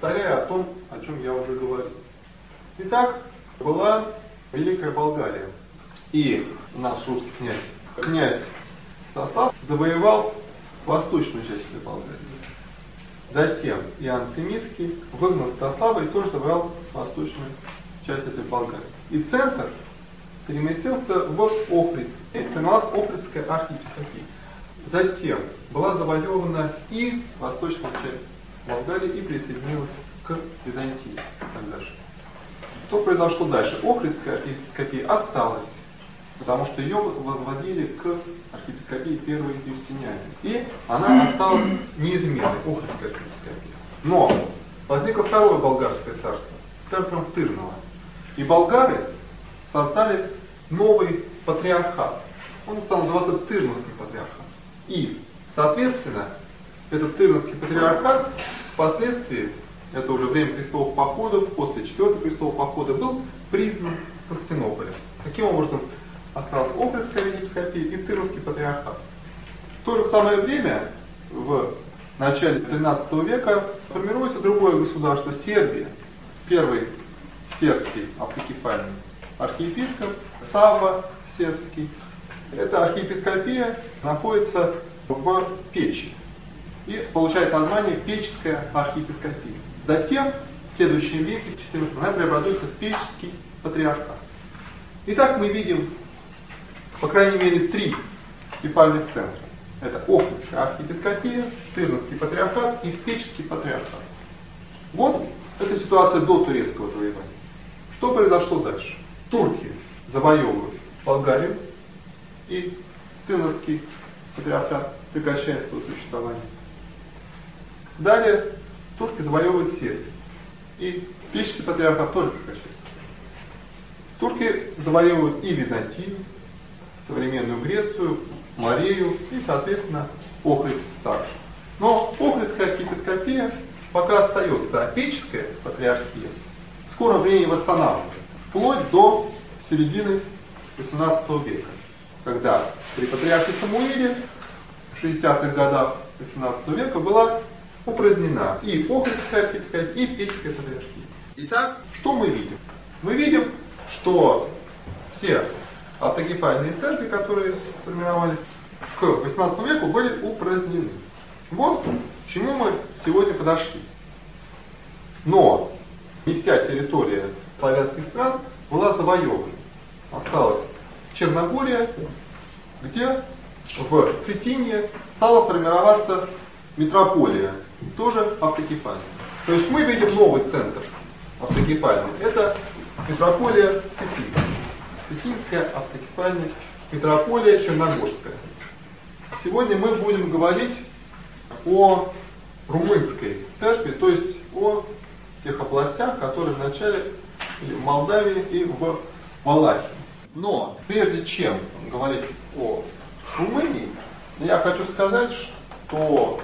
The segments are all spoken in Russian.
повторяя о том, о чем я уже говорил. Итак, была Великая Болгария. И наш русский князь Стаслав, завоевал восточную часть этой Болгарии. Затем Иоанн Цимиский выгнал Стаслава и тоже завоевал восточную часть этой Болгарии. И центр переместился в Охрид. И становилась Охридская архиепископия. Затем была завоевана и восточная часть Болгарии и присоединилась к Византии. Что произошло дальше? Охридская архиепископия осталась, потому что ее возводили к архиепископии первой Юстиниане. И она осталась неизменной, Охридская архиепископия. Но возникло второе болгарское царство, царство Тырново. И болгары создали новый патриархат. Он стал называться Тырновский патриархат. И, соответственно, этот Тырновский патриархат впоследствии, это уже время крестовых походов, после 4-го крестового похода, был признан Константинополем. Таким образом, осталась Охридская епископия и Тырновский патриархат. В то же самое время, в начале XIII века, формируется другое государство, Сербия. Первый сербский автокефальный архиепископ, Савва сербский. Эта архиепископия находится в Печи и получает название Печская архиепископия. Затем, в следующем веке, в XIV, она преобразуется в Печский патриархат. Итак, мы видим, по крайней мере, 3 кефальных центра. Это Охридская архиепископия, Тырновский патриархат и Печский патриархат. Вот эта ситуация до турецкого завоевания. Что произошло дальше? Турки завоевывают Болгарию, и Тырновский патриархат прекращает свое существование. Далее турки завоевывают Сербию, и Печский патриархат тоже прекращается. Турки завоевывают и Византию, современную Грецию, Морею и, соответственно, Охрид также. Но Охридская архиепископия пока остается, а Печская патриархия в скором времени восстанавливается, вплоть до середины XVIII века, когда при патриархе Самуиле в 60-х годах XVIII века была упразднена и Охридская архиепископия, и Печская патриархия. Итак, что мы видим? Мы видим, что все автокефальные церкви, которые сформировались к XVIII веку, были упразднены. Вот к чему мы сегодня подошли. Но не вся территория славянских стран была завоевана. Осталась Черногория, где в Цетине стала формироваться метрополия, тоже автокефальная. То есть мы видим новый центр автокефальный. Это метрополия Цетина. Цетинская автокефальная метрополия Черногорская. Сегодня мы будем говорить о румынской церкви, то есть о тех областях, которые в начале в Молдавии и в Валахии. Но прежде чем говорить о Румынии, я хочу сказать, что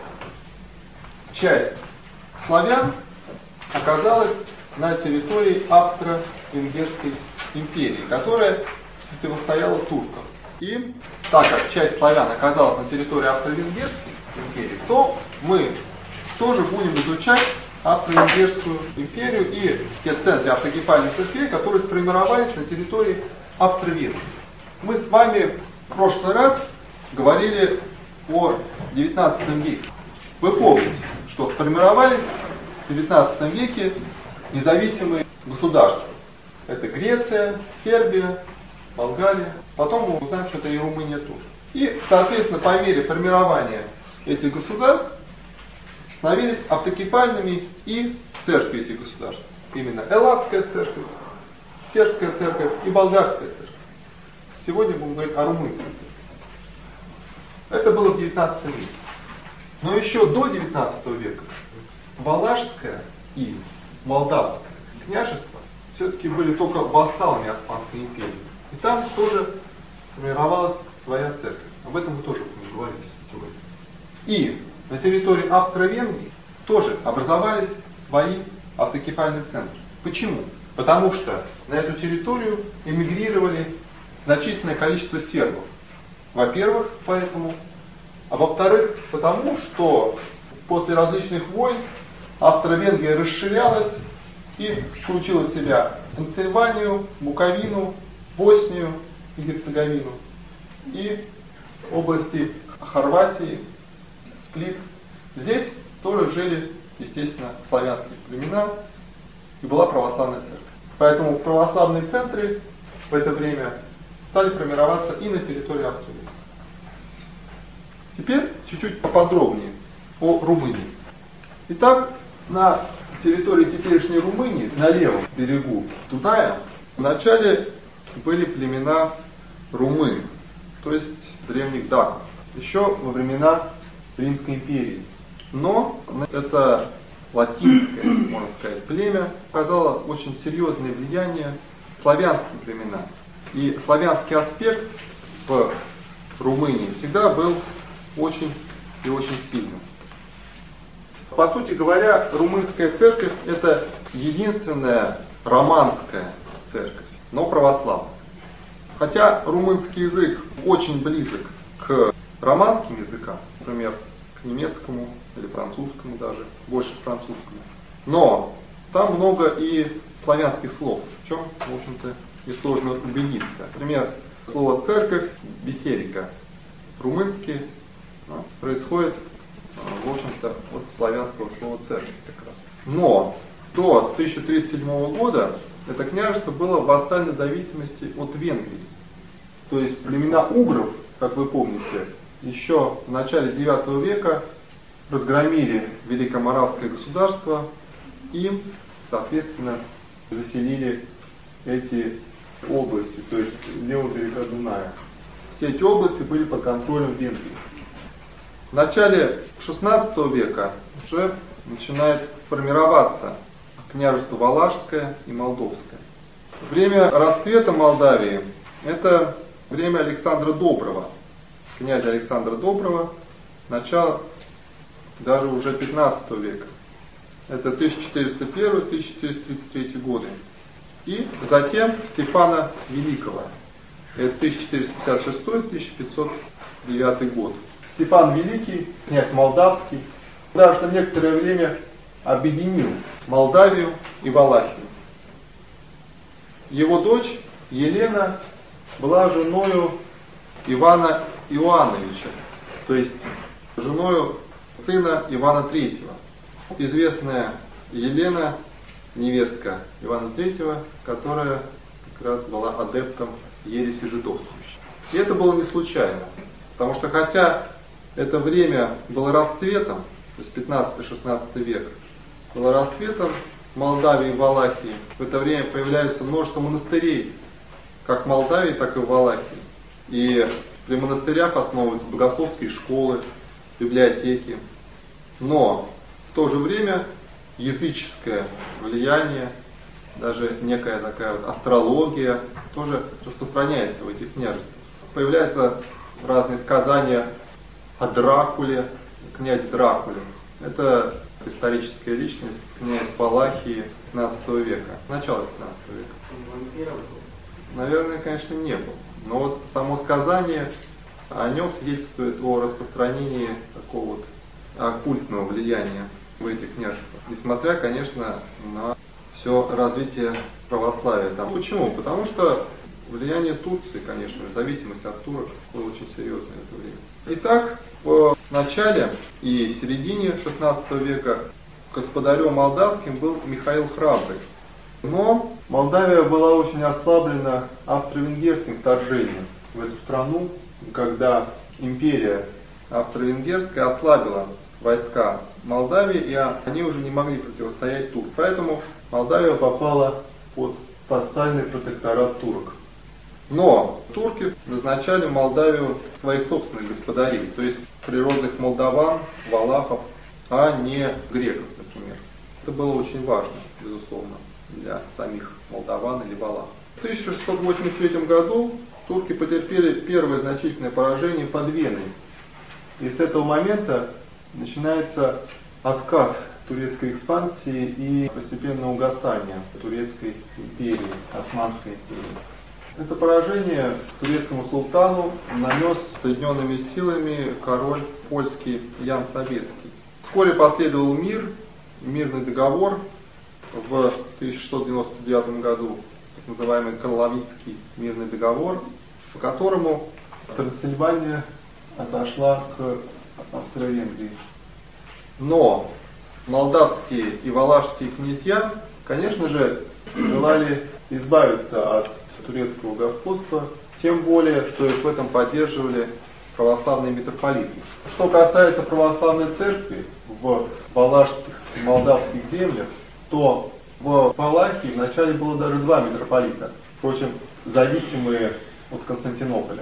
часть славян оказалась на территории Австро-Венгерской империи, которая противостояла туркам. И так как часть славян оказалась на территории Австро-Венгерской империи, то мы тоже будем изучать Австро-Венгерскую империю и те центры автокефальных церквей, которые сформировались на территории Австро-Венгрии. Мы с вами в прошлый раз говорили о XIX веке. Вы помните, что сформировались в XIX веке независимые государства. Это Греция, Сербия, Болгария. Потом мы узнаем, что это и Румыния тоже. И, соответственно, по мере формирования этих государств становились автокефальными и церкви этих государств. Именно Элладская церковь, Сербская церковь и Болгарская церковь. Сегодня будем говорить о румынской церкви. Это было в XIX веке. Но еще до XIX века Валашское и Молдавское княжества все-таки были только вассалами Османской империи. И там тоже сформировалась своя церковь. Об этом мы тоже будем говорить сегодня. И на территории Австро-Венгрии тоже образовались свои автокефальные центры. Почему? Потому что на эту территорию эмигрировали значительное количество сербов. Во-первых, поэтому, а во-вторых, потому что после различных войн Австро-Венгрия расширялась и включила в себя Трансильванию, Буковину, Боснию и Герцеговину и области Хорватии, Сплит. Здесь тоже жили, естественно, славянские племена и была православная церковь. Поэтому православные центры в это время стали формироваться и на территории Австрии. Теперь чуть-чуть поподробнее о Румынии. Итак, на территории теперешней Румынии, на левом берегу Дуная, вначале были племена румын, то есть древних даков, еще во времена Римской империи. Но это латинское, можно сказать, племя оказало очень серьезное влияние в славянские племена. И славянский аспект в Румынии всегда был очень и очень сильным. По сути говоря, румынская церковь – это единственная романская церковь, но православная. Хотя румынский язык очень близок к романским языкам, например, к немецкому или французскому даже, больше к французскому. Но там много и славянских слов, в чем, в общем-то, и сложно убедиться. Например, слово «церковь», «беседика», румынский, происходит, в общем-то, от славянского слова «церковь» как раз. Но до 1307 года это княжество было в вассальной зависимости от Венгрии. То есть племена угров, как вы помните, еще в начале IX века разгромили Великоморавское государство и, соответственно, заселили эти области, то есть левого берега Дуная. Все эти области были под контролем Венгрии. В начале XVI века уже начинает формироваться княжество Валашское и Молдовское. Время расцвета Молдавии – это время Александра Доброго, князя Александра Доброго, начало даже уже XV века. Это 1401-1433 годы. И затем Стефана Великого. Это 1456-1509 год. Стефан Великий, князь Молдавский, даже на некоторое время объединил Молдавию и Валахию. Его дочь Елена была женою Ивана Иоанновича, то есть женою сына Ивана III. Известная Елена, невестка Ивана III, которая как раз была адептом ереси жидовствующей. И это было не случайно, потому что хотя это время было расцветом, то есть 15-16 век, было расцветом Молдавии и Валахии, в это время появляется множество монастырей, как в Молдавии, так и в Валахии. И при монастырях основываются богословские школы, библиотеки. Но в то же время языческое влияние, даже некая такая вот астрология тоже распространяется в этих княжествах. Появляются разные сказания о Дракуле, князь Дракуле. Это историческая личность, князь Валахии XV века, начало XV века. Наверное, конечно, не был. Но вот само сказание о нем свидетельствует о распространении такого вот оккультного влияния в этих княжествах. Несмотря, конечно, на все развитие православия там. Почему? Потому что влияние Турции, конечно, зависимость от турок было очень серьезное в это время. Итак, в начале и середине XVI века господарем молдавским был Михаил Храбрый. Но Молдавия была очень ослаблена австро-венгерским вторжением в эту страну, когда империя австро-венгерская ослабила войска Молдавии, и они уже не могли противостоять туркам. Поэтому Молдавия попала под вассальный протекторат турок. Но турки назначали в Молдавию своих собственных господарей, то есть природных молдаван, валахов, а не греков, например. Это было очень важно, безусловно, для самих молдаван или валахов. В 1683 году турки потерпели первое значительное поражение под Веной. И с этого момента начинается откат турецкой экспансии и постепенное угасание турецкой империи, Османской империи. Это поражение турецкому султану нанес соединенными силами король польский Ян Собеский. Вскоре последовал мир, мирный договор в 1699 году, так называемый Карловицкий мирный договор, по которому Трансильвания отошла к Австро-Венгрии. Но молдавские и валашские князья, конечно же, желали избавиться от турецкого господства, тем более, что их в этом поддерживали православные митрополиты. Что касается православной церкви в валашских и молдавских землях, то в Валахии вначале было даже два митрополита, впрочем, зависимые от Константинополя.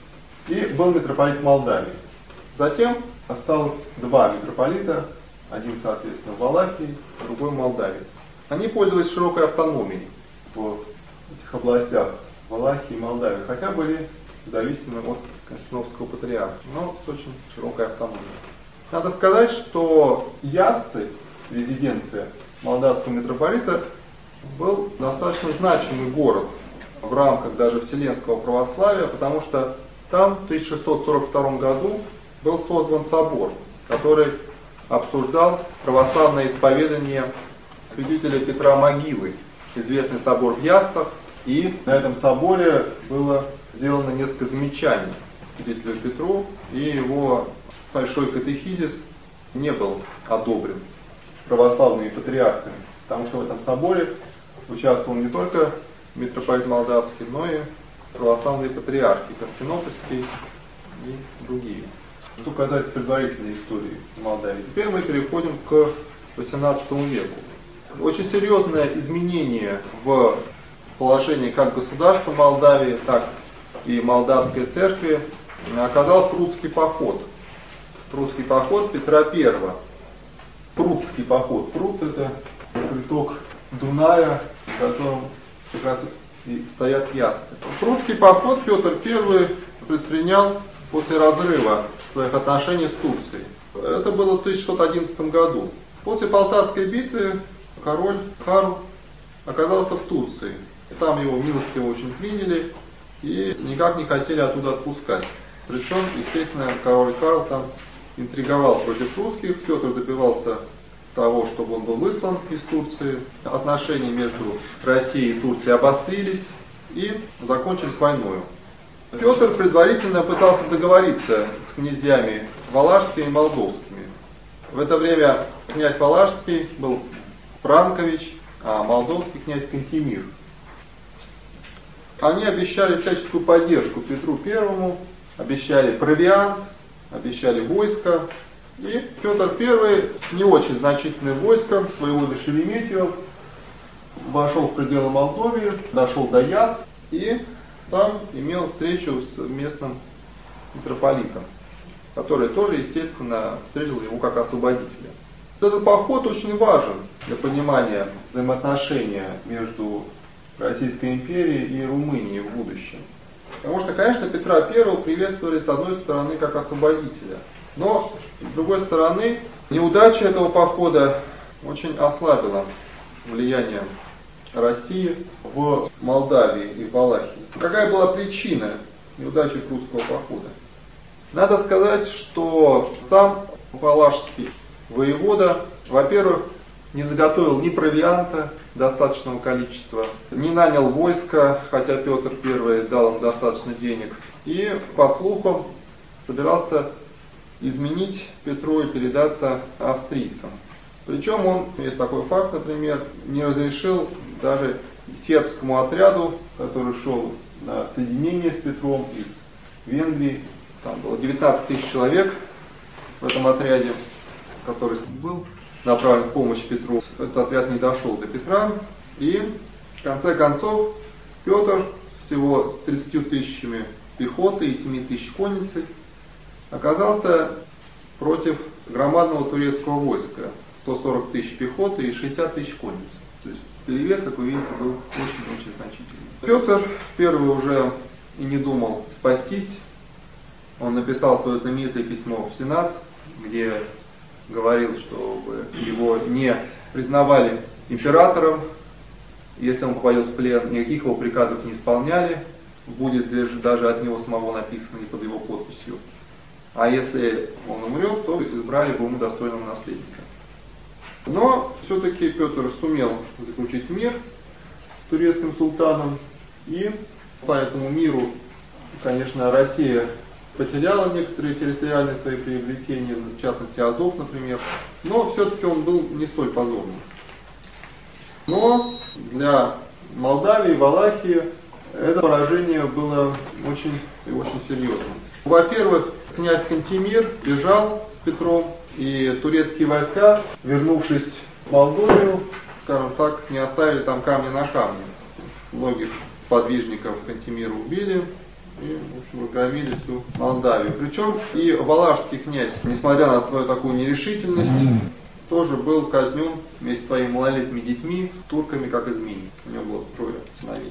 И был митрополит Молдавии. Затем осталось два митрополита, один, соответственно, в Валахии, другой в Молдавии. Они пользовались широкой автономией в этих областях Валахии и Молдавии, хотя были зависимы от Константинопольского патриарха, но с очень широкой автономией. Надо сказать, что Яссы, резиденция молдавского митрополита, был достаточно значимый город в рамках даже вселенского православия, потому что там в 1642 году был создан собор, который обсуждал православное исповедание святителя Петра Могилы, известный собор в Яссах, и на этом соборе было сделано несколько замечаний святителю Петру, и его большой катехизис не был одобрен православными патриархами, потому что в этом соборе участвовал не только митрополит Молдавский, но и православные патриархи, Константинопольский и другие. Что касается предварительной истории Молдавии. Теперь мы переходим к XVIII веку. Очень серьезное изменение в положении как государства Молдавии, так и Молдавской церкви оказал прусский поход. Прусский поход Петра I. Прудский поход. Пруд — это приток Дуная, в котором как раз и стоят Яссы. Прудский поход Петр I предпринял после разрыва своих отношений с Турцией. Это было в 1611 году. После Полтавской битвы король Карл оказался в Турции. Там его милостиво очень приняли и никак не хотели оттуда отпускать. Причем, естественно, король Карл там интриговал против русских. Петр добивался того, чтобы он был выслан из Турции. Отношения между Россией и Турцией обострились и закончились войной. Петр предварительно пытался договориться с князьями валашскими и молдовскими. В это время князь валашский был Франкович, а молдовский князь Кантемир. Они обещали всяческую поддержку Петру I, обещали провиант, обещали войско. И Петр I с не очень значительным войском с воеводой Шереметьев вошел в пределы Молдовии, дошел до Ясс и там имел встречу с местным митрополитом, который тоже, естественно, встретил его как освободителя. Этот поход очень важен для понимания взаимоотношения между Российской империей и Румынией в будущем. Потому что, конечно, Петра I приветствовали с одной стороны как освободителя, но с другой стороны неудача этого похода очень ослабила влияние России в Молдавии и в Валахии. Какая была причина неудачи прусского похода? Надо сказать, что сам валашский воевода, во-первых, не заготовил ни провианта достаточного количества, не нанял войска, хотя Петр I дал им достаточно денег, и, по слухам, собирался изменить Петру и передаться австрийцам. Причем он, есть такой факт, например, не разрешил даже сербскому отряду, который шел на соединение с Петром из Венгрии, там было 19 тысяч человек в этом отряде, который был направлен в помощь Петру. Этот отряд не дошел до Петра, и в конце концов Петр всего с 30 тысячами пехоты и 7 тысяч конницы оказался против громадного турецкого войска, 140 тысяч пехоты и 60 тысяч конницы. То есть перевес, как вы видите, был очень-очень значительный. Петр I уже и не думал спастись. Он написал свое знаменитое письмо в Сенат, где говорил, чтобы его не признавали императором, если он попадет в плен, никаких его приказов не исполняли, будет даже от него самого написано, не под его подписью. А если он умрет, то избрали бы ему достойного наследника. Но все-таки Петр сумел заключить мир с турецким султаном, и по этому миру, конечно, Россия потеряла некоторые территориальные свои приобретения, в частности Азов, например, но все-таки он был не столь позорным. Но для Молдавии, Валахии это поражение было очень и очень серьезным. Во-первых, князь Кантемир бежал с Петром, и турецкие войска, вернувшись в Молдовию, скажем так, не оставили там камня на камне. Многих сподвижников Кантемира убили и, в общем, разгромили всю Молдавию. Причем и валашский князь, несмотря на свою такую нерешительность, тоже был казнен вместе с своими малолетними детьми турками как изменник. У него было 3 сыновей.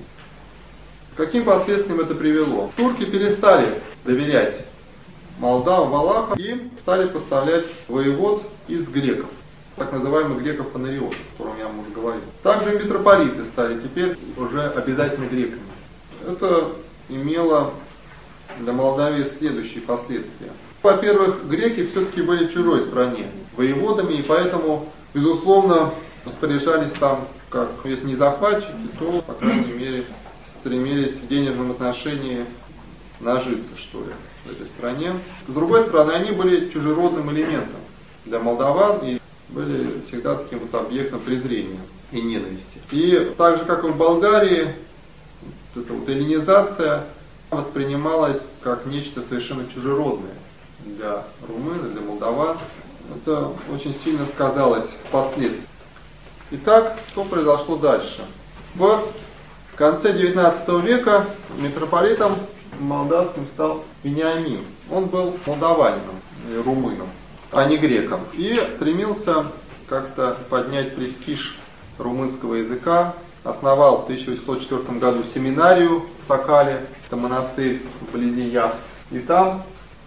К каким последствиям это привело? Турки перестали доверять молдавам, валахам и стали поставлять воевод из греков, так называемых греков-фонариотов, о котором я вам уже говорил. Также и митрополиты стали теперь уже обязательно греками. Это имело для Молдавии следующие последствия. Во-первых, греки все-таки были в чужой стране воеводами, и поэтому, безусловно, распоряжались там, как, если не захватчики, то, по крайней мере, стремились в денежном отношении нажиться, что ли, в этой стране. С другой стороны, они были чужеродным элементом для молдаван и были всегда таким вот объектом презрения и ненависти. И так же, как и в Болгарии, вот эта вот эллинизация воспринималась как нечто совершенно чужеродное для румын, для молдаван. Это очень сильно сказалось впоследствии. Итак, что произошло дальше? В конце XIX века митрополитом молдавским стал Вениамин. Он был молдаванином, румыном, а не греком. И стремился как-то поднять престиж румынского языка. Основал в 1804 году семинарию в Сакале, это монастырь вблизи Яс. И там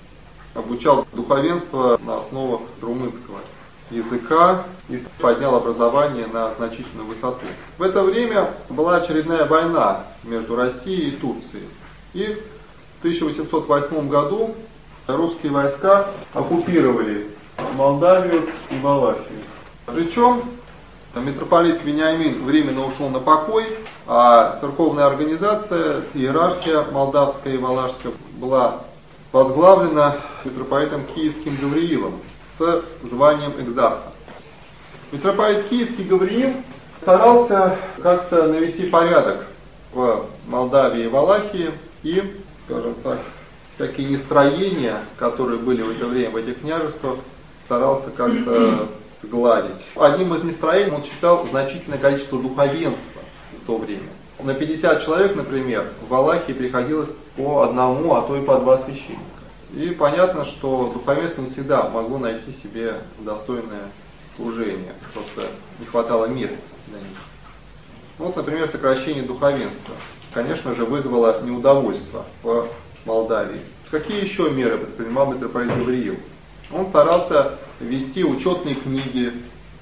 обучал духовенство на основах румынского языка и поднял образование на значительную высоту. В это время была очередная война между Россией и Турцией. И в 1808 году русские войска оккупировали Молдавию и Валахию. Причем митрополит Вениамин временно ушел на покой, а церковная организация, иерархия молдавская и валашская была возглавлена митрополитом Киевским Гавриилом с званием экзарха. Митрополит Киевский Гавриил старался как-то навести порядок в Молдавии и Валахии и, скажем так, всякие нестроения, которые были в это время в этих княжествах, старался как-то сгладить. Одним из нестроений он считал значительное количество духовенства в то время. На 50 человек, например, в Валахии приходилось по одному, а то и по 2 священника. И понятно, что духовенство не всегда могло найти себе достойное служение, просто не хватало мест для них. Вот, например, сокращение духовенства, конечно же, вызвало неудовольство в Молдавии. Какие еще меры предпринимал митрополит Гавриил? Он старался вести учетные книги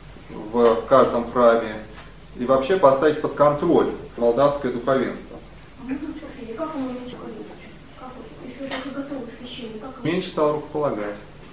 в каждом храме и вообще поставить под контроль молдавское духовенство. Меньше стал рукополагать.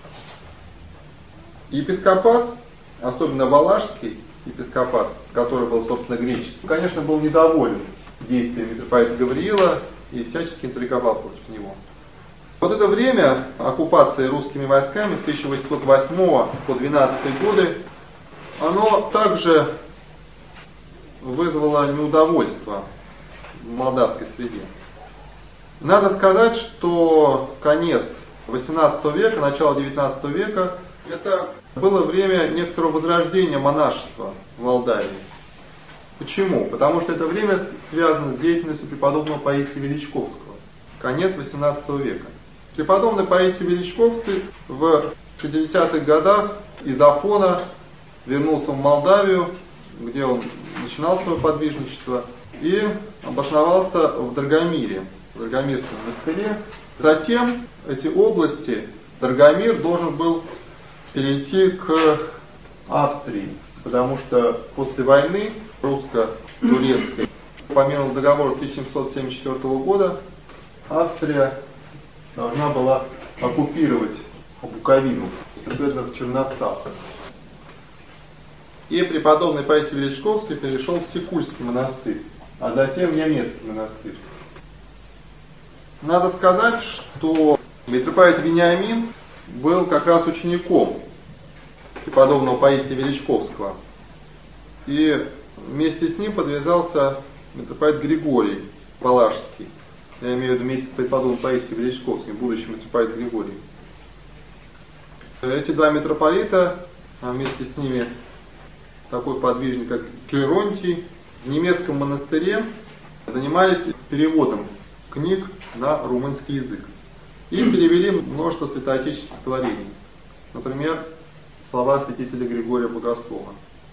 Епископат, особенно валашский епископат, который был, собственно, греческий, конечно, был недоволен действиями митрополита Гавриила и всячески интриговал против него. Вот это время оккупации русскими войсками 1808 по 12 годы, оно также вызвало неудовольство в молдавской среде. Надо сказать, что конец XVIII века, начало XIX века, это было время некоторого возрождения монашества в Молдавии. Почему? Потому что это время связано с деятельностью преподобного Паисия Величковского. Конец XVIII века. Преподобный Паисий Величковский в 60-х годах из Афона вернулся в Молдавию, где он начинал свое подвижничество, и обосновался в Драгомире, в Драгомирском монастыре. Затем эти области Драгомир должен был перейти к Австрии, потому что после войны русско-турецкой, по мирному договору 1774 года, Австрия должна была оккупировать Буковину, особенно в Черновцах. И преподобный Паисий Величковский перешел в Сикульский монастырь, а затем в Немецкий монастырь. Надо сказать, что митрополит Вениамин был как раз учеником преподобного Паисия Величковского. И вместе с ним подвязался митрополит Григорий Палашский. Я имею в виду вместе с преподобным Паисием Величковским, будущий митрополит Григорий. Эти два митрополита, а вместе с ними такой подвижник, как Клеронтий, в немецком монастыре занимались переводом книг на румынский язык. И перевели множество святоотеческих творений. Например, слова святителя Григория Богослова.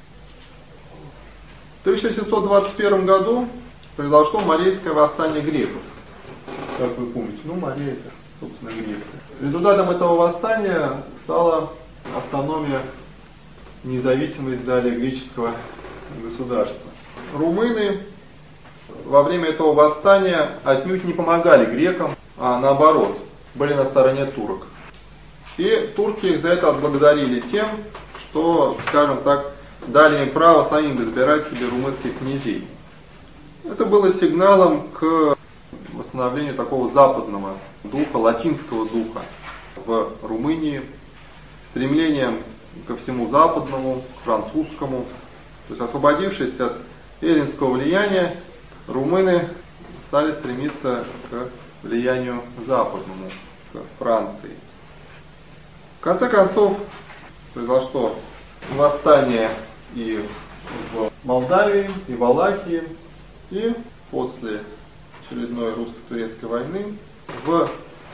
В 1721 году произошло Марейское восстание греков. Как вы помните, Мария это, собственно, Греция. Результатом этого восстания стала автономия, независимость далее греческого государства. Румыны во время этого восстания отнюдь не помогали грекам, а наоборот, были на стороне турок. И турки их за это отблагодарили тем, что, скажем так, дали им право самим избирать себе румынских князей. Это было сигналом к восстановлению такого западного духа, латинского духа в Румынии, стремлением ко всему западному, к французскому. То есть, освободившись от эллинского влияния, румыны стали стремиться к влиянию западному, к Франции. В конце концов, произошло восстание и в Молдавии, и в Валахии, и после очередной русско-турецкой войны в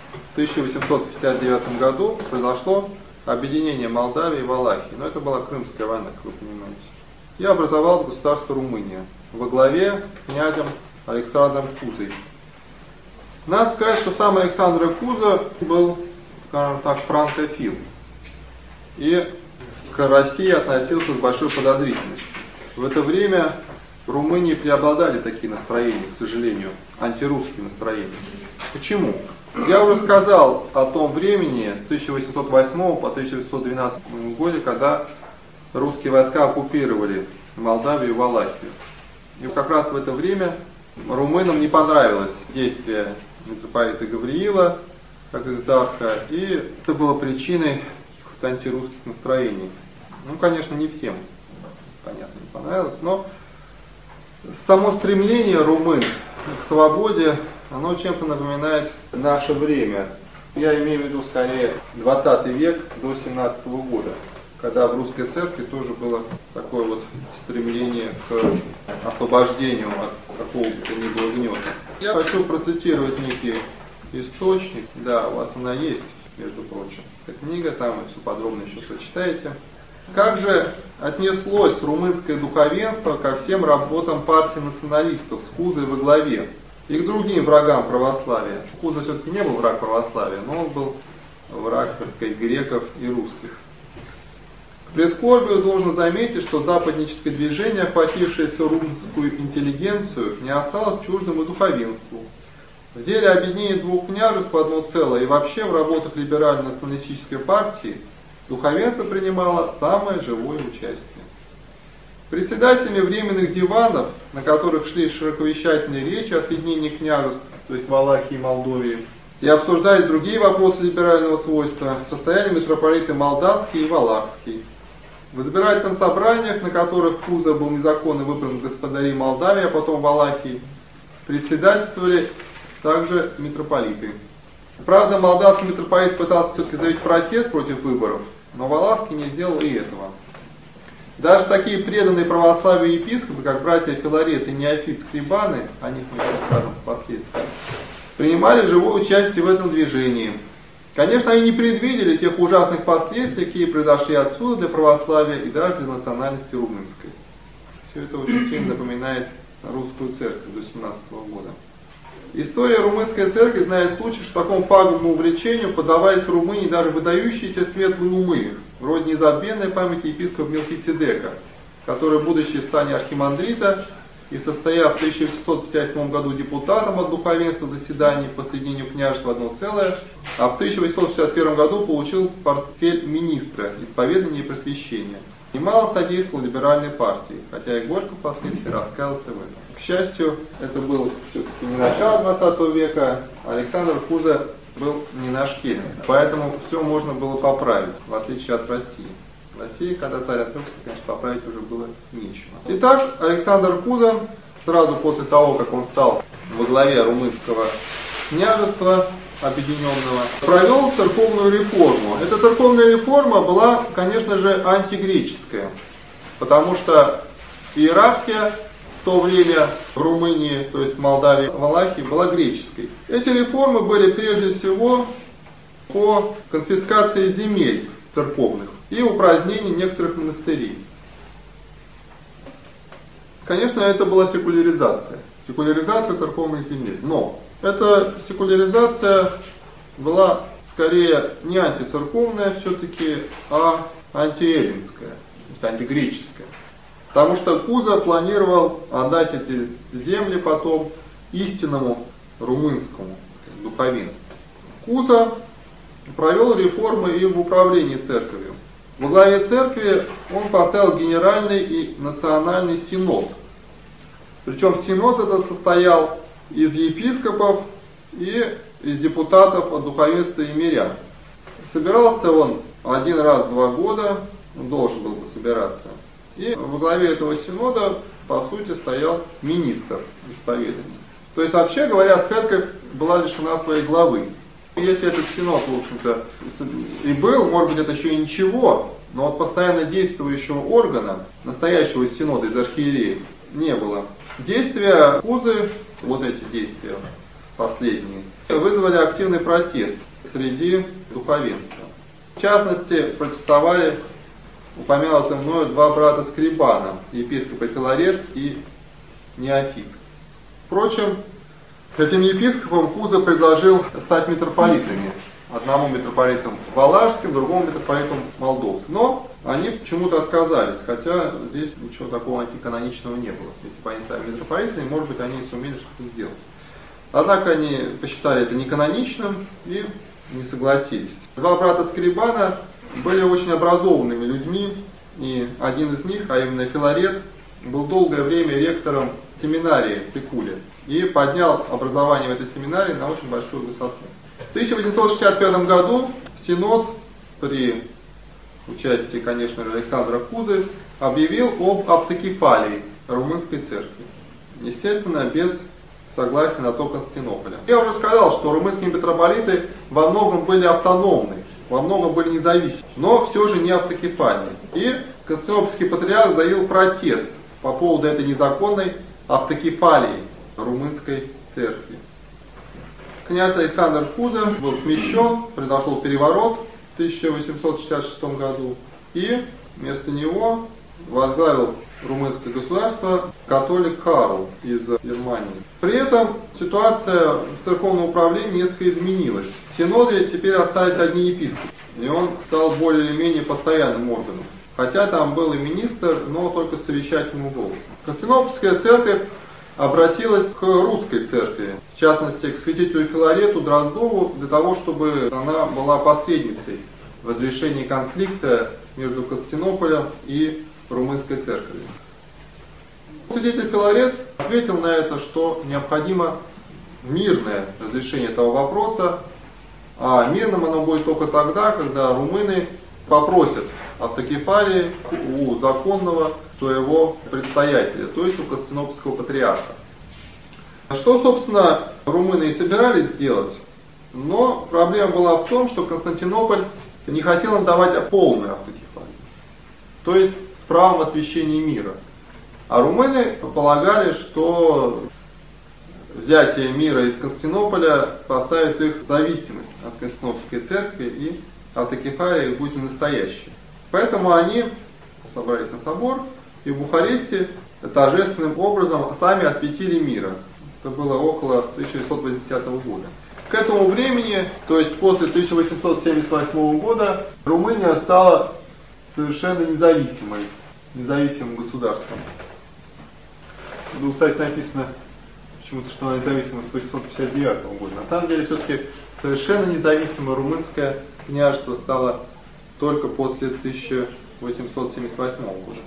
1859 году произошло объединение Молдавии и Валахии. Но это была Крымская война, как вы понимаете. И образовалось государство Румыния во главе с князем Александром Кузой. Надо сказать, что сам Александр Куза был, скажем так, франкофил. И к России относился с большой подозрительностью. В это время в Румынии преобладали такие настроения, к сожалению, антирусские настроения. Почему? Я уже сказал о том времени с 1808 по 1812 году, когда русские войска оккупировали Молдавию и Валахию. И как раз в это время румынам не понравилось действие митрополита Гавриила, как экзарха, и это было причиной каких-то антирусских настроений. Конечно, не всем, понятно, не понравилось, но само стремление румын к свободе, оно чем-то напоминает наше время. Я имею в виду скорее 20 век до 17 года, когда в русской церкви тоже было такое вот стремление к освобождению от какого бы то ни было гнета. Я хочу процитировать некий источник, да, у вас она есть, между прочим, эта книга, там вы все подробно еще прочитаете. Как же отнеслось румынское духовенство ко всем работам партии националистов с Кузой во главе и к другим врагам православия? Куза все-таки не был враг православия, но он был враг, так сказать, греков и русских. К прискорбию должно заметить, что западническое движение, охватившее всю румынскую интеллигенцию, не осталось чуждым и духовенству. В деле объединения двух княжеств в одно целое и вообще в работах либерально-националистической партии духовенство принимало самое живое участие. Председателями временных диванов, на которых шли широковещательные речи о соединении княжеств, то есть Валахии и Молдовии, и обсуждались другие вопросы либерального свойства, состояли митрополиты Молдавский и Валахский. В избирательных собраниях, на которых Куза был незаконно выбран господарей Молдавии, а потом Валахии, председательствовали также митрополиты. Правда, молдавский митрополит пытался все-таки заявить протест против выборов, но Валахский не сделал и этого. Даже такие преданные православию епископы, как братья Филарет и Неофит Скрибаны, о них мы сейчас скажем впоследствии, принимали живое участие в этом движении. Конечно, они не предвидели тех ужасных последствий, какие произошли отсюда для православия и даже для национальности румынской. Все это очень сильно напоминает русскую церковь до 17 года. История румынской церкви знает случай, что такому пагубному увлечению поддавались в Румынии даже выдающиеся светлые умы, вроде незабвенной памяти епископа Мелхиседека, который, будучи в сане архимандрита и состояв в 1857 году депутатом от духовенства заседаний по соединению княжеств в одно целое, а в 1861 году получил портфель министра исповедания и просвещения. немало содействовал либеральной партии, хотя и горько впоследствии раскаялся в этом. К счастью, это было все-таки не начало 20 века, Александр Куза был не наш Керенский, поэтому все можно было поправить, в отличие от России. В России, когда царь отрекся, конечно, поправить уже было нечего. Итак, Александр Куза, сразу после того, как он стал во главе румынского княжества объединенного, провел церковную реформу. Эта церковная реформа была, конечно же, антигреческая, потому что иерархия в то время в Румынии, то есть в Молдавии, Валахии, была греческой. Эти реформы были прежде всего по конфискации земель церковных и упразднению некоторых монастырей. Конечно, это была секуляризация церковных земель, но эта секуляризация была скорее не антицерковная все-таки, а антиэллинская, то есть антигреческая. Потому что Куза планировал отдать эти земли потом истинному румынскому духовенству. Куза провел реформы и в управлении церковью. Во главе церкви он поставил генеральный и национальный синод. Причем синод этот состоял из епископов и из депутатов от духовенства и мирян. Собирался он один раз в 2 года, должен был бы собираться. И во главе этого синода, по сути, стоял министр исповедания. То есть, вообще говоря, церковь была лишена своей главы. Если этот синод, в общем-то, и был, может быть, это еще и ничего, но вот постоянно действующего органа, настоящего синода из архиереев, не было. Действия Кузы, вот эти действия последние, вызвали активный протест среди духовенства. В частности, протестовали упомянутые мною 2 брата Скрибана, епископы Филарет и Неофит. Впрочем, этим епископам Куза предложил стать митрополитами. Одному митрополитом Валашским, другому митрополитом Молдовским. Но они почему-то отказались, хотя здесь ничего такого антиканоничного не было. Если бы они стали митрополитами, может быть, они и сумели что-то сделать. Однако они посчитали это неканоничным и не согласились. 2 брата Скрибана были очень образованными людьми, и один из них, а именно Филарет, был долгое время ректором семинарии в Пикуле и поднял образование в этой семинарии на очень большую высоту. В 1865 году Синод при участии, конечно же, Александра Кузы объявил об автокефалии румынской церкви. Естественно, без согласия на то Константинополя. Я уже сказал, что румынские митрополиты во многом были автономны, во многом были независимы, но все же не автокефальные. И Константинопольский патриарх заявил протест по поводу этой незаконной автокефалии румынской церкви. Князь Александр Куза был смещен, произошел переворот в 1866 году, и вместо него возглавил румынское государство католик Карл из Германии. При этом ситуация в церковном управлении несколько изменилась. В Синоде теперь остались одни епископы, и он стал более или менее постоянным органом. Хотя там был и министр, но только с совещательным голосом. Константинопольская церковь обратилась к русской церкви, в частности к святителю Филарету Дроздову, для того, чтобы она была посредницей в разрешении конфликта между Константинополем и румынской церковью. Святитель Филарет ответил на это, что необходимо мирное разрешение этого вопроса, а мирным оно будет только тогда, когда румыны попросят автокефалии у законного своего предстоятеля, то есть у Константинопольского патриарха. Что, собственно, румыны и собирались сделать, но проблема была в том, что Константинополь не хотел им давать полную автокефалию, то есть с правом освящения мира. А румыны полагали, что взятие мира из Константинополя поставит их в зависимость от Константинопольской церкви, и автокефалия их будет настоящей. Поэтому они собрались на собор и в Бухаресте торжественным образом сами осветили мира. Это было около 1880 года. К этому времени, то есть после 1878 года, Румыния стала совершенно независимым государством. Тут, кстати, написано почему-то, что она независима с 1859 года. На самом деле, все-таки совершенно независимое румынское княжество стало только после 1878 1878 года.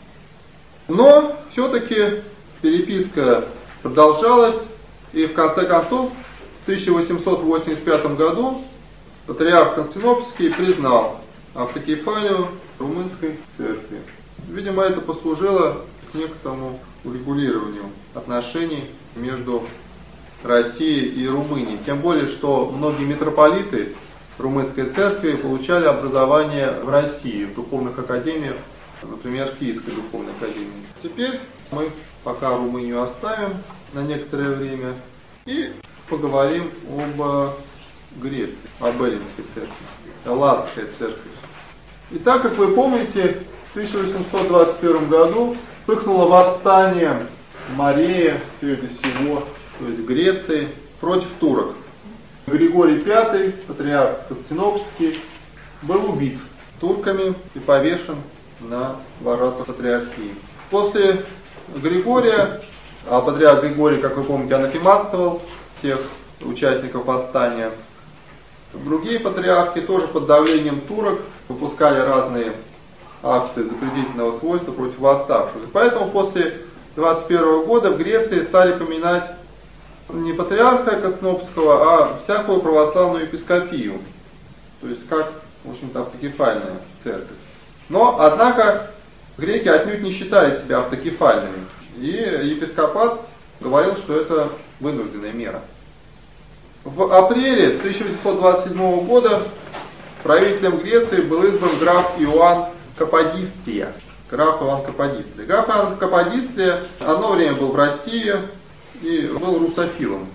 Но все-таки переписка продолжалась, и в конце концов в 1885 году патриарх Константинопольский признал автокефалию румынской церкви. Видимо, это послужило к некоторому урегулированию отношений между Россией и Румынией. Тем более, что многие митрополиты румынской церкви получали образование в России, в духовных академиях, например, в Киевской духовной академии. Теперь мы пока Румынию оставим на некоторое время и поговорим об Греции, об Эллинской церкви, Латской церкви. Итак, как вы помните, в 1821 году вспыхнуло восстание в Морее, прежде всего, то есть в Греции, против турок. Григорий V, патриарх Константинопольский, был убит турками и повешен на воротах патриархии. После Григория, а патриарх Григорий, как вы помните, анафематствовал всех участников восстания, другие патриархи тоже под давлением турок выпускали разные акты запретительного свойства против восставших. Поэтому после 21 года в Греции стали поминать не патриарха Константинопольского, а всякую православную епископию. То есть как, в общем-то, автокефальная церковь. Но, однако, греки отнюдь не считали себя автокефальными. И епископат говорил, что это вынужденная мера. В апреле 1827 года правителем Греции был избран граф Иоанн Каподистрия. Граф Иоанн Каподистрия. Граф Иоанн Каподистрия одно время был в России и был русофилом.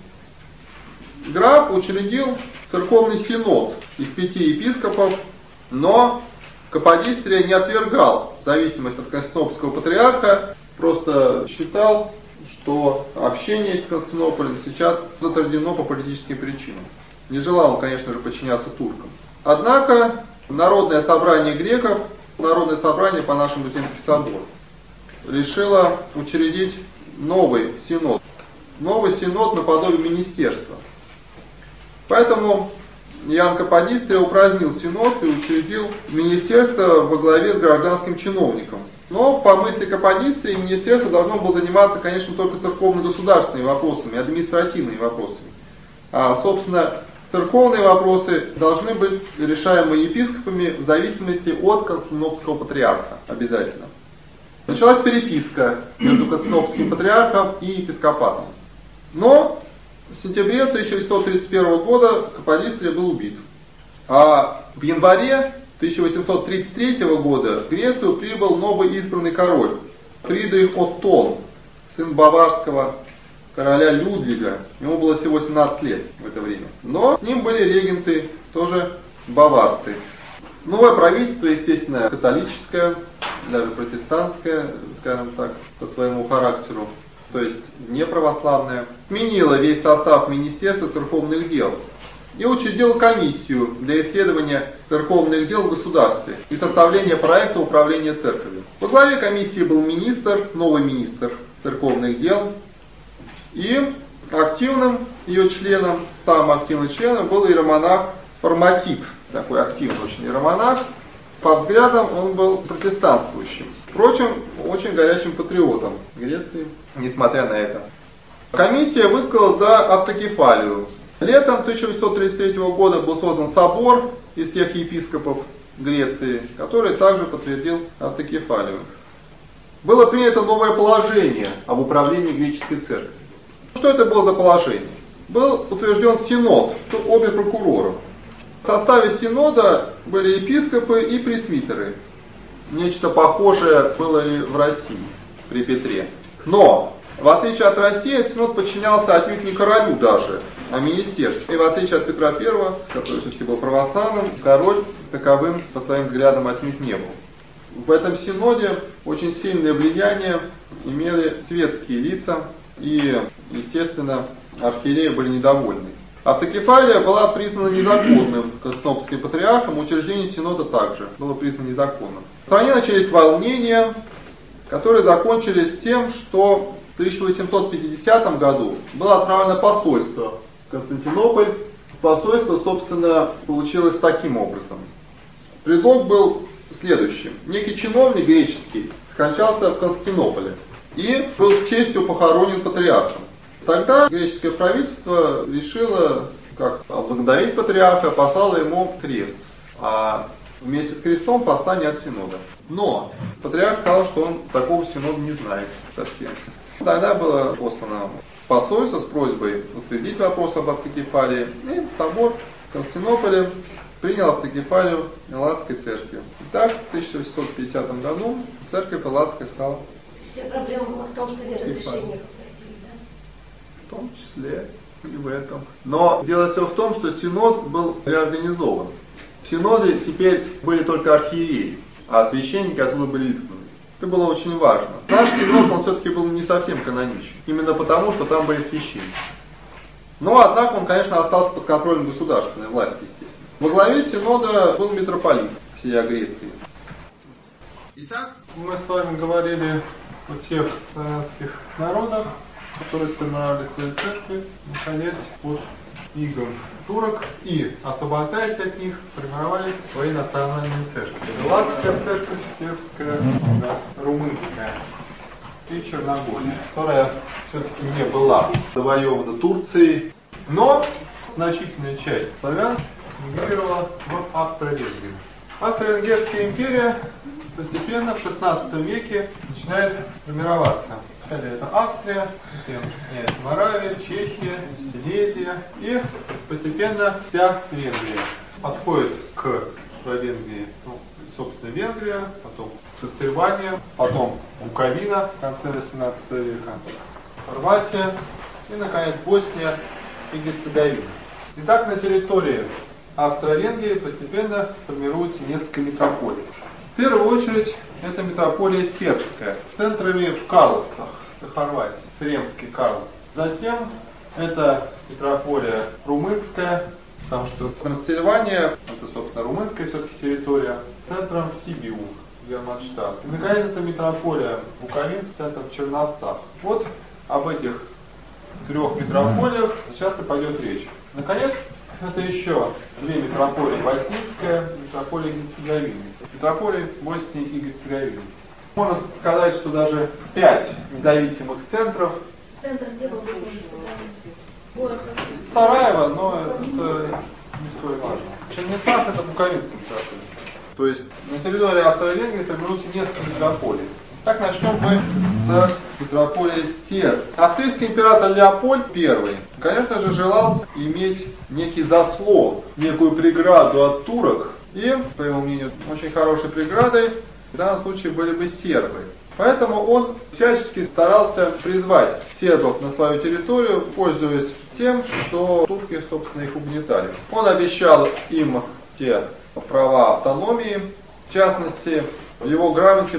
Граф учредил церковный синод из 5 епископов, но Каподистрия не отвергал зависимость от Константинопольского патриарха, просто считал, что общение с Константинополем сейчас затруднено по политическим причинам. Не желал он, конечно же, подчиняться туркам. Однако Народное собрание греков, Народное собрание по-нашему Земский собор, решило учредить новый синод. Новый синод наподобие министерства. Поэтому Иоанн Каподистрия упразднил синод и учредил министерство во главе с гражданским чиновником. Но по мысли Каподистрии министерство должно было заниматься, конечно, только церковно-государственными вопросами, административными вопросами. А, собственно, церковные вопросы должны быть решаемы епископами в зависимости от Константинопольского патриарха обязательно. Началась переписка между Константинопольским патриархом и епископатом. Но в сентябре 1831 года Каподистрия был убит. А в январе 1833 года в Грецию прибыл новый избранный король Фридрих Оттон, сын баварского короля Людвига. Ему было всего 17 лет в это время. Но с ним были регенты тоже баварцы. Новое правительство, естественно, католическое, даже протестантское, скажем так, по своему характеру, то есть не православное, сменило весь состав Министерства церковных дел и учредило комиссию для исследования церковных дел в государстве и составления проекта управления церковью. Во главе комиссии был новый министр церковных дел, и активным ее членом, самым активным членом был иеромонах Форматит, такой активный очень иеромонах. По взглядам он был протестантствующим. Впрочем, очень горячим патриотом Греции, несмотря на это. Комиссия высказала за автокефалию. Летом 1833 года был создан собор из всех епископов Греции, который также подтвердил автокефалию. Было принято новое положение об управлении греческой церковью. Что это было за положение? Был утвержден синод, обе прокурора. В составе синода были епископы и пресвитеры. Нечто похожее было и в России при Петре. Но, в отличие от России, синод подчинялся отнюдь не королю даже, а министерству. И в отличие от Петра I, который все-таки был православным, король таковым по своим взглядам отнюдь не был. В этом синоде очень сильное влияние имели светские лица, и, естественно, архиереи были недовольны. Автокефалия была признана незаконным Константинопольским патриархом, учреждение синода также было признано незаконным. В стране начались волнения, которые закончились тем, что в 1850 году было отправлено посольство в Константинополь. Посольство, собственно, получилось таким образом. Предлог был следующим. Некий чиновник греческий скончался в Константинополе и был с честью похоронен патриархом. Тогда греческое правительство решило как отблагодарить патриарха, послало ему крест, а вместе с крестом послание от синода. Но патриарх сказал, что он такого синода не знает совсем. Тогда было послано посольство с просьбой утвердить вопрос об автокефалии, и собор в Константинополе принял автокефалию Элладской церкви. Итак, в 1850 году церковь Элладская стала. Все проблемы была в том, что вероотрешение попросили, да? В том числе и в этом. Но дело все в том, что синод был реорганизован. В синоде теперь были только архиереи, а священники оттуда были изгнаны. Это было очень важно. Наш синод, он все-таки был не совсем каноничен. Именно потому, что там были священники. Но, однако, он, конечно, остался под контролем государственной власти, естественно. Во главе синода был митрополит всей Греции. Итак, мы с вами говорили о тех славянских народах, которые сформировали свои церкви, наконец, от игом турок, и, освобождаясь от них, формировали свои национальные церкви. Элладская церковь, сербская, румынская и Черногория, которая все-таки не была завоевана Турцией, но значительная часть славян мигрировала в Австро-Венгрию. Австро-Венгерская империя постепенно в XVI веке начинает формироваться. Вначале это Австрия, затем Моравия, Чехия, Силезия, и постепенно вся Венгрия отходит к Венгрии, собственно, Венгрия, потом Трансильвания, потом Буковина в конце XVIII века, Хорватия и, наконец, Босния и Герцеговина. Итак, на территории Австро-Венгрии постепенно формируется несколько метрополий. В первую очередь, это метрополия сербская, с центрами в Карловцах, в Хорватии, Сремский Карловц. Затем это метрополия румынская, потому что Трансильвания, это, собственно, румынская все-таки территория, центром Сибиу, Вермонштадт. И, наконец, это метрополия Буковин с центром в Черновцах. Вот об этих трех метрополиях сейчас и пойдет речь. Наконец, это еще две метрополии: Боснийская и метрополия Герцеговины. Метрополии Боснии и Герцеговины. Можно сказать, что даже 5 независимых центров. Центр где был? Город. Сараево, но это не столь важно. Чернецах это Буковинская метрополия. то есть на территории Австро-Венгрии формируется несколько метрополий. Так начнем мы с метрополии Сербской. Австрийский император Леопольд I, конечно же, желал иметь некий заслон, некую преграду от турок, и, по его мнению, очень хорошей преградой в данном случае были бы сербы. Поэтому он всячески старался призвать сербов на свою территорию, пользуясь тем, что турки, собственно, их угнетали. Он обещал им те права автономии, в частности, в его грамоте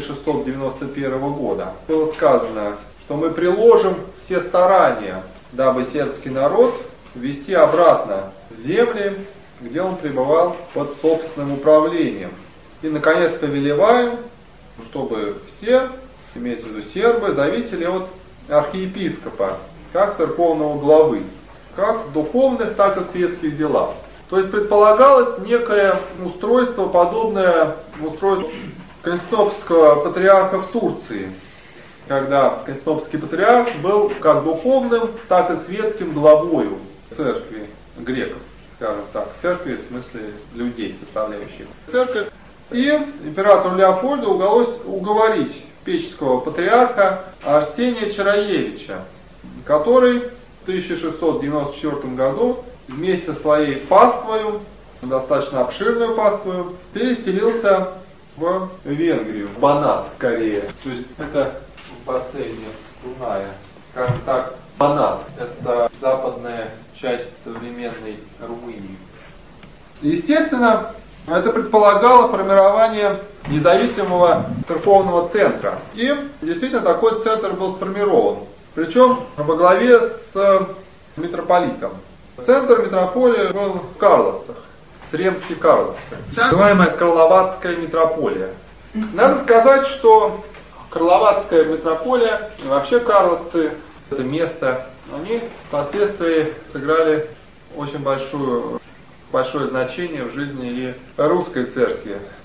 1691 года было сказано, что мы приложим все старания, дабы сербский народ ввести обратно в земли, где он пребывал под собственным управлением. И, наконец, повелеваем, чтобы все, имеется в виду сербы, зависели от архиепископа, как церковного главы, как в духовных, так и в светских делах. То есть предполагалось некое устройство, подобное устройству Константинопольского патриарха в Турции, когда Константинопольский патриарх был как духовным, так и светским главою церкви греков, скажем так, церкви в смысле людей, составляющих церковь. И императору Леопольду удалось уговорить печеского патриарха Арсения Чараевича, который в 1694 году вместе со своей паствою, достаточно обширную паствою, переселился в Венгрию, в Банат скорее. То есть это в бассейне Дуная, скажем так, Банат, это западная часть современной Румынии. Естественно, это предполагало формирование независимого церковного центра. И действительно такой центр был сформирован. Причем во главе с митрополитом. Центр митрополии был в Карловцах, Сремский Карловская, так называемая Карловацкая митрополия. Надо сказать, что Карловацкая митрополия, и вообще Карловцы, это место, они впоследствии сыграли очень большое значение в жизни и русской церкви, в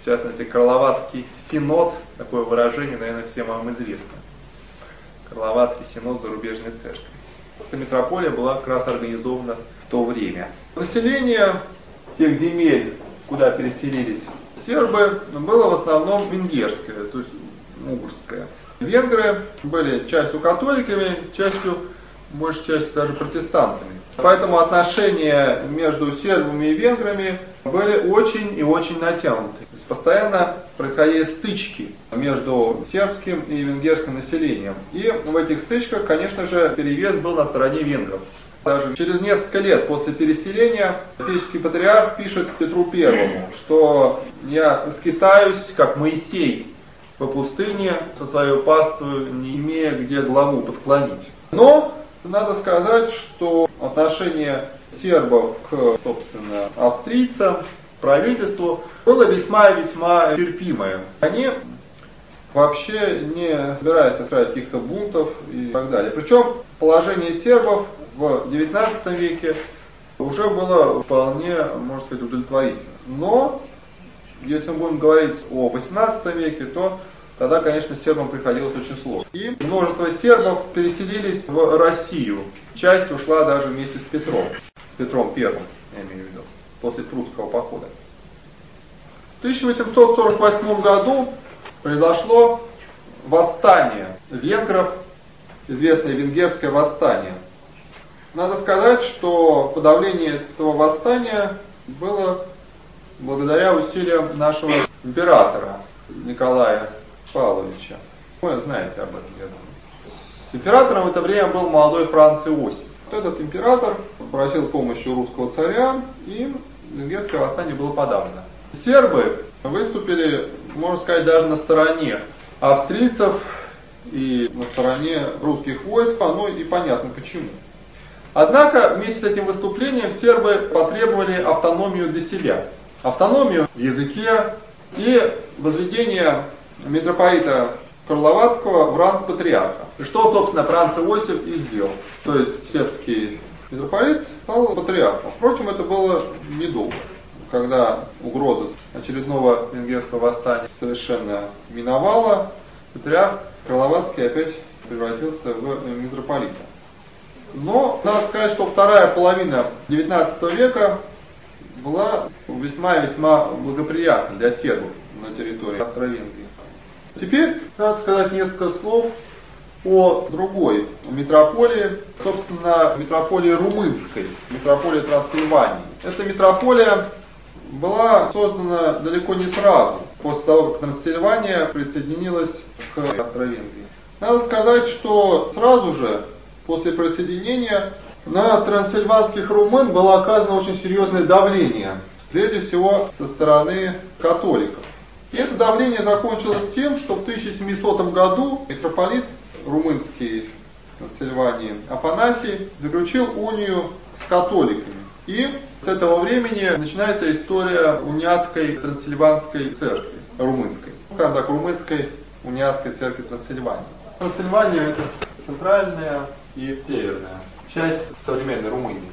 частности, Карловацкий синод, такое выражение, наверное, всем вам известно. Карловацкий синод зарубежной церкви. Эта митрополия была как раз организована в то время. Население тех земель, куда переселились сербы, было в основном венгерское, то есть угорское. Венгры были частью католиками, большей частью даже протестантами. Поэтому отношения между сербами и венграми были очень и очень натянуты. То есть постоянно происходили стычки между сербским и венгерским населением. И в этих стычках, конечно же, перевес был на стороне венгров. Даже через несколько лет после переселения Ефесский патриарх пишет Петру Первому, что «я скитаюсь, как Моисей, по пустыне со своей паствой, не имея где главу подклонить». Но надо сказать, что отношение сербов к, собственно, австрийцам, правительству, было весьма и весьма терпимое. Они вообще не собирались устраивать каких-то бунтов и так далее. Причем положение сербов в XIX веке уже было вполне, можно сказать, удовлетворительно. Но, если мы будем говорить о XVIII веке, то тогда, конечно, сербам приходилось очень сложно. И множество сербов переселились в Россию. Часть ушла даже вместе с Петром Первым, я имею в виду, после прусского похода. В 1848 году произошло восстание венгров, известное венгерское восстание. Надо сказать, что подавление этого восстания было благодаря усилиям нашего императора Николая Павловича. Вы знаете об этом, я думаю. С императором в это время был молодой Франц Иосиф. Этот император попросил помощи у русского царя, и венгерское восстание было подавлено. Сербы выступили, можно сказать, даже на стороне австрийцев и на стороне русских войск, ну и понятно почему. Однако вместе с этим выступлением сербы потребовали автономию для себя. Автономию в языке и возведение митрополита Карловацкого в ранг патриарха. И что, собственно, Франц Иосиф и сделал. То есть сербский митрополит стал патриархом. Впрочем, это было недолго. Когда угроза очередного венгерского восстания совершенно миновала, патриарх Карловацкий опять превратился в митрополита. Но надо сказать, что вторая половина XIX века была весьма и весьма благоприятна для сербов на территории Австро-Венгрии. Теперь надо сказать несколько слов о другой митрополии, собственно, митрополии румынской, митрополии Трансильвании. Эта митрополия была создана далеко не сразу, после того, как Трансильвания присоединилась к Австро-Венгрии. Надо сказать, что сразу же после присоединения на трансильванских румын было оказано очень серьезное давление, прежде всего со стороны католиков. И это давление закончилось тем, что в 1700 году митрополит румынский Трансильвании Афанасий заключил унию с католиками. И с этого времени начинается история униатской трансильванской церкви, румынской. Скажем так, румынской униатской церкви Трансильвании. Трансильвания — это центральная и северная часть современной Румынии.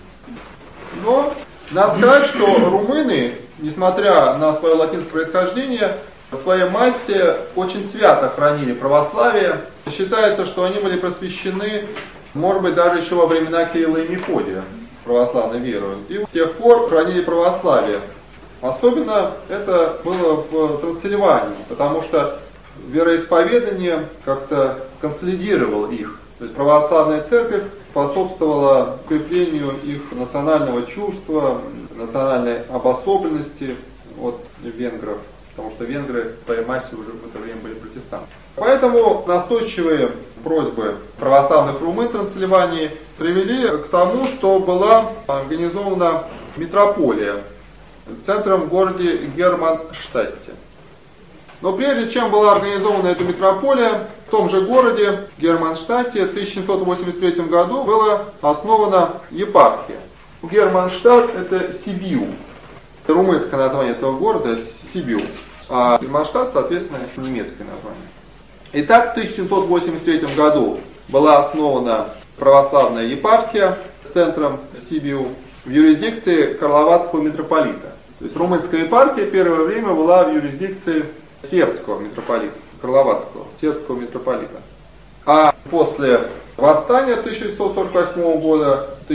Но надо сказать, что румыны, несмотря на свое латинское происхождение, в своей массе очень свято хранили православие. Считается, что они были просвещены, может быть, даже еще во времена Кирилла и Мефодия, православной верою. И с тех пор хранили православие. Особенно это было в Трансильвании, потому что вероисповедание как-то консолидировало их. То есть православная церковь способствовала укреплению их национального чувства, национальной обособленности от венгров, потому что венгры в своей массе уже в это время были протестанты. Поэтому настойчивые просьбы православных румын Трансильвании привели к тому, что была организована митрополия с центром в городе Германштадте. Но прежде чем была организована эта митрополия, в том же городе, Германштадте, в 1783 году была основана епархия. Германштадт — это Сибиу. Это румынское название этого города — это Сибиу. А Германштадт, соответственно, немецкое название. Итак, в 1783 году была основана православная епархия с центром в Сибиу в юрисдикции Карловацкого митрополита. То То есть румынская епархия первое время была в юрисдикции сербского митрополита, Карловацкого, сербского митрополита. А после восстания 1648 года, в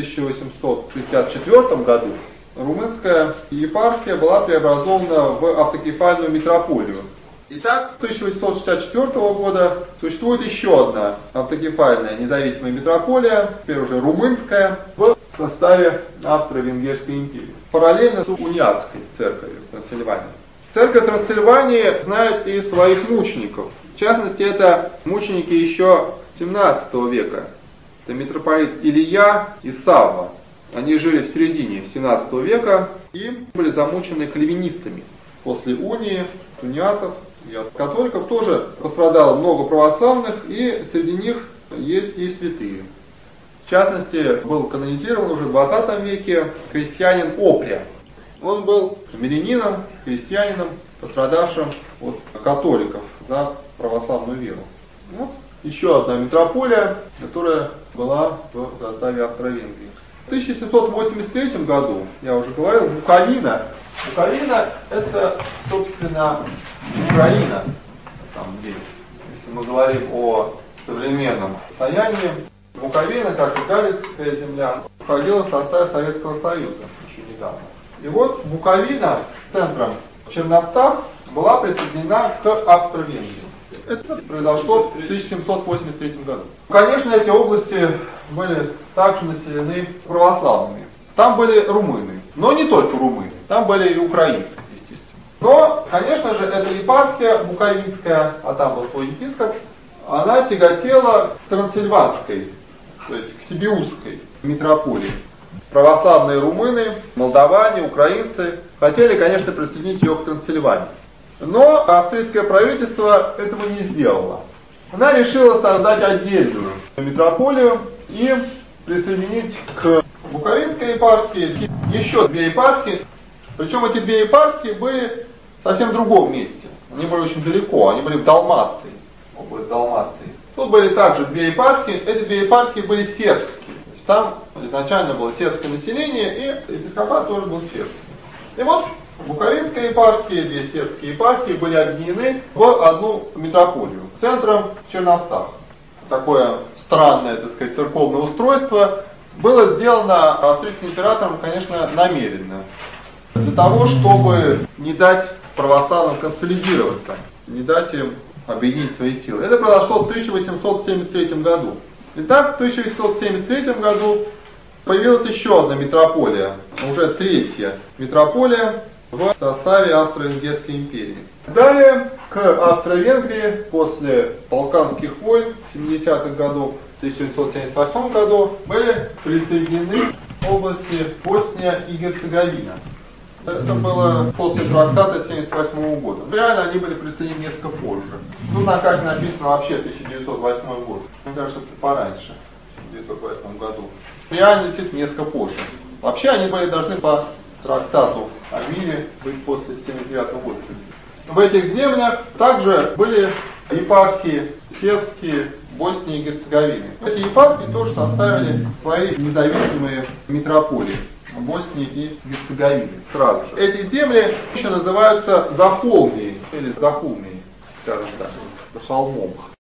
1864 году, румынская епархия была преобразована в автокефальную митрополию. Итак, с 1864 года существует еще одна автокефальная независимая митрополия, теперь уже румынская, в составе Австро-Венгерской империи. Параллельно с униатской церковью Трансильвании. Церковь Трансильвании знает и своих мучеников. В частности, это мученики еще 17 века. Это митрополит Илья и Савва. Они жили в середине 17 века и были замучены кальвинистами. После унии, униатов и от католиков тоже пострадало много православных, и среди них есть и святые. В частности, был канонизирован уже в 20 веке крестьянин Опря. Он был мирянином, крестьянином, пострадавшим от католиков за православную веру. Вот еще одна митрополия, которая была в составе Австро-Венгрии. В 1783 году, я уже говорил, Буковина. Буковина — это, собственно, Украина, на самом деле. Если мы говорим о современном состоянии, Буковина, как и Галицкая земля, входила в состав Советского Союза еще недавно. И вот Буковина, центром Черностав, была присоединена к Австро-Венгрии. Это произошло в 1783 году. Конечно, эти области были также населены православными. Там были румыны, но не только румыны, там были и украинцы, естественно. Но, конечно же, эта епархия буковинская, а там был свой епископ, она тяготела к трансильванской, то есть к сибиусской митрополии. Православные румыны, молдаване, украинцы хотели, конечно, присоединить ее к Трансильвании. Но австрийское правительство этого не сделало. Она решила создать отдельную митрополию и присоединить к буковинской епархии еще две епархии. Причем эти две епархии были в совсем другом месте. Они были очень далеко, они были в Далмации, область Далмации. Тут были также две епархии, эти две епархии были сербские. Там изначально было сербское население, и епископат тоже был сербский. И вот буковинская епархия, две сербские епархии были объединены в одну митрополию, центром Черностав. Такое странное, так сказать, церковное устройство было сделано австрийским императором, конечно, намеренно. Для того, чтобы не дать православным консолидироваться, не дать им объединить свои силы. Это произошло в 1873 году. Итак, в 1873 году появилась еще одна митрополия, уже третья митрополия в составе Австро-Венгерской империи. Далее к Австро-Венгрии после Балканских войн 70-х годов, в 1978 году были присоединены области Босния и Герцеговина. Это было после трактата 1978 года. Реально они были присоединены несколько позже. Тут на карте написано вообще 1908 год. Мне кажется, это пораньше, в 1908 году. Реально действительно несколько позже. Вообще они были должны по трактату о мире быть после 1979 года. В этих землях также были епархии сербские Боснии и Герцеговины. Эти епархии тоже составили свои независимые митрополии Боснии и Герцеговины. Сразу же. Эти земли еще называются Захолмии или Захулмии, скажем так, за холмом.